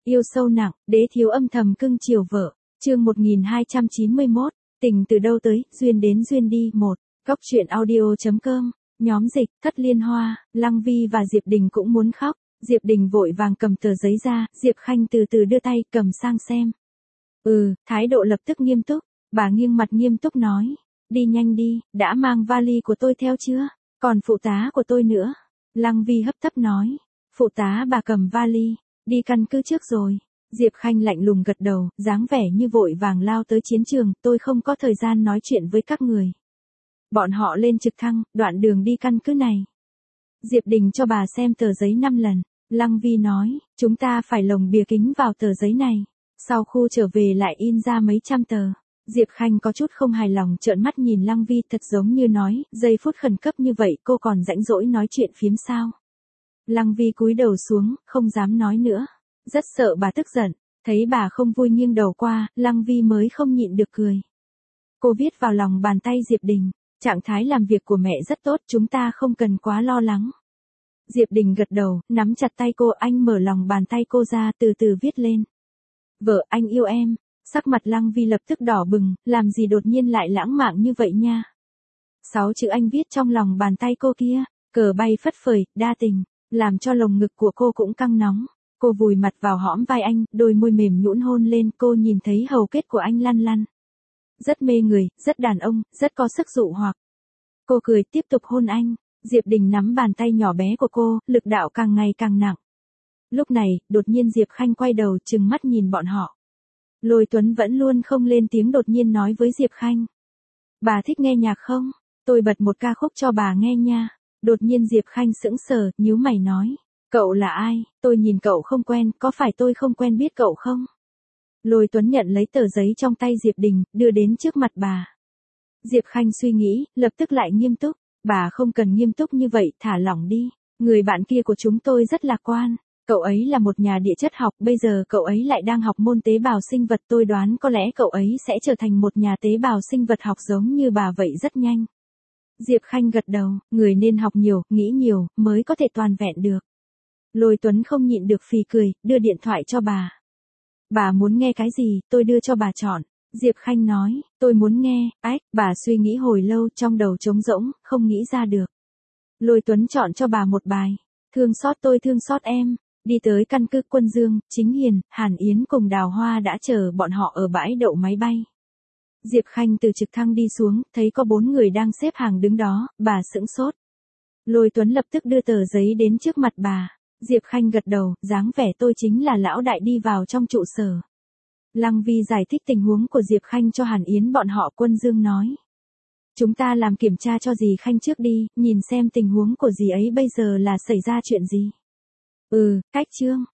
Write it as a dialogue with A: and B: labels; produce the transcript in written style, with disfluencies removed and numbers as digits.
A: Yêu sâu nặng, đế thiếu âm thầm cưng chiều vợ. Chương 1291, tình từ đâu tới, duyên đến duyên đi. Góc truyện audio.com, nhóm dịch, Thất Liên Hoa, Lăng Vi và Diệp Đình cũng muốn khóc. Diệp Đình vội vàng cầm tờ giấy ra, Diệp Khanh từ từ đưa tay cầm sang xem. Thái độ lập tức nghiêm túc, bà nghiêng mặt nghiêm túc nói. Đi nhanh đi, đã mang vali của tôi theo chưa? Còn phụ tá của tôi nữa. Lăng Vi hấp tấp nói. Phụ tá bà cầm vali, đi căn cứ trước rồi. Diệp Khanh lạnh lùng gật đầu, dáng vẻ như vội vàng lao tới chiến trường, tôi không có thời gian nói chuyện với các người. Bọn họ lên trực thăng, đoạn đường đi căn cứ này. Diệp Đình cho bà xem tờ giấy 5 lần. Lăng Vi nói, chúng ta phải lồng bìa kính vào tờ giấy này. Sau khu trở về lại in ra mấy trăm tờ. Diệp Khanh có chút không hài lòng trợn mắt nhìn Lăng Vi, thật giống như nói, giây phút khẩn cấp như vậy cô còn rãnh rỗi nói chuyện phiếm sao. Lăng Vi cúi đầu xuống, không dám nói nữa. Rất sợ bà tức giận, thấy bà không vui nghiêng đầu qua, Lăng Vi mới không nhịn được cười. Cô viết vào lòng bàn tay Diệp Đình, trạng thái làm việc của mẹ rất tốt, chúng ta không cần quá lo lắng. Diệp Đình gật đầu, nắm chặt tay cô, anh mở lòng bàn tay cô ra, từ từ viết lên. Vợ, anh yêu em. Sắc mặt Lăng Vi lập tức đỏ bừng, làm gì đột nhiên lại lãng mạn như vậy nha. 6 chữ anh viết trong lòng bàn tay cô kia, cờ bay phất phới, đa tình, làm cho lồng ngực của cô cũng căng nóng. Cô vùi mặt vào hõm vai anh, đôi môi mềm nhũn hôn lên, cô nhìn thấy hầu kết của anh lăn lăn. Rất mê người, rất đàn ông, rất có sức dụ hoặc. Cô cười tiếp tục hôn anh. Diệp Đình nắm bàn tay nhỏ bé của cô, lực đạo càng ngày càng nặng. Lúc này, đột nhiên Diệp Khanh quay đầu trừng mắt nhìn bọn họ. Lôi Tuấn vẫn luôn không lên tiếng đột nhiên nói với Diệp Khanh. Bà thích nghe nhạc không? Tôi bật một ca khúc cho bà nghe nha. Đột nhiên Diệp Khanh sững sờ, nhíu mày nói. Cậu là ai? Tôi nhìn cậu không quen, có phải tôi không quen biết cậu không? Lôi Tuấn nhận lấy tờ giấy trong tay Diệp Đình, đưa đến trước mặt bà. Diệp Khanh suy nghĩ, lập tức lại nghiêm túc. Bà không cần nghiêm túc như vậy, thả lỏng đi. Người bạn kia của chúng tôi rất lạc quan. Cậu ấy là một nhà địa chất học, bây giờ cậu ấy lại đang học môn tế bào sinh vật, tôi đoán có lẽ cậu ấy sẽ trở thành một nhà tế bào sinh vật học giống như bà vậy rất nhanh. Diệp Khanh gật đầu, người nên học nhiều, nghĩ nhiều, mới có thể toàn vẹn được. Lôi Tuấn không nhịn được phì cười, đưa điện thoại cho bà. Bà muốn nghe cái gì, tôi đưa cho bà chọn. Diệp Khanh nói, tôi muốn nghe, bà suy nghĩ hồi lâu trong đầu trống rỗng, không nghĩ ra được. Lôi Tuấn chọn cho bà một bài, thương xót tôi thương xót em. Đi tới căn cứ Quân Dương, Chính Hiền, Hàn Yến cùng Đào Hoa đã chờ bọn họ ở bãi đậu máy bay. Diệp Khanh từ trực thăng đi xuống, thấy có 4 người đang xếp hàng đứng đó, bà sững sốt. Lôi Tuấn lập tức đưa tờ giấy đến trước mặt bà. Diệp Khanh gật đầu, dáng vẻ tôi chính là lão đại đi vào trong trụ sở. Lăng Vi giải thích tình huống của Diệp Khanh cho Hàn Yến bọn họ. Quân Dương nói. Chúng ta làm kiểm tra cho dì Khanh trước đi, nhìn xem tình huống của dì ấy bây giờ là xảy ra chuyện gì. Cách chương.